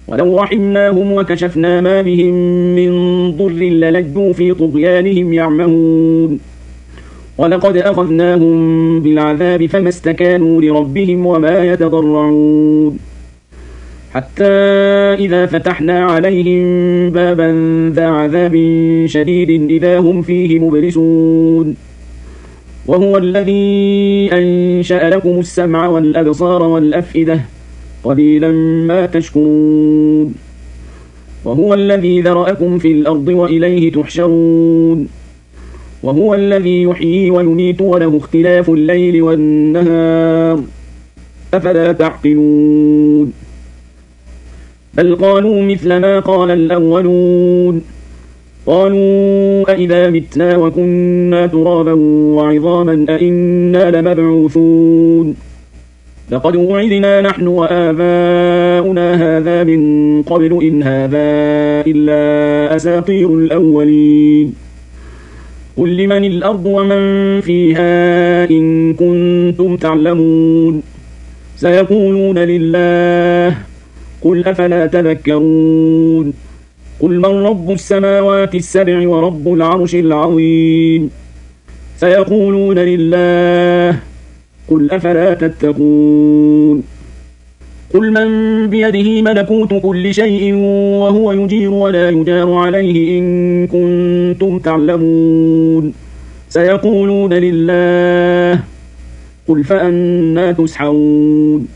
ولو رحمناهم وكشفنا ما بهم من ضر للجوا في طغيانهم يعمهون ولقد أخذناهم بالعذاب فما استكانوا لربهم وما يتضرعون حتى إذا فتحنا عليهم بابا ذا عذاب شديد إذا هم فيه مبلسون وهو الذي أنشأ لكم السمع والأبصار والأفئدة قليلا ما تشكرون وهو الذي ذرأكم في الأرض وإليه تحشرون وهو الذي يحيي ويميت وله اختلاف الليل والنهار أفلا تعقلون بل قالوا مثل ما قال الأولون قالوا أئذا متنا وكنا ترابا وعظاما أئنا لمبعوثون لقد وعدنا نحن وآباؤنا هذا من قبل إن هذا إلا أساطير الأولين قل لمن الأرض ومن فيها إن كنتم تعلمون سيقولون لله قل أفلا تذكرون قل من رب السماوات السبع ورب العرش العظيم سيقولون لله قل أفلا تتقون قل من بيده ملكوت كل شيء وهو يجير ولا يجار عليه إن كنتم تعلمون سيقولون لله قل فأنى تسحرون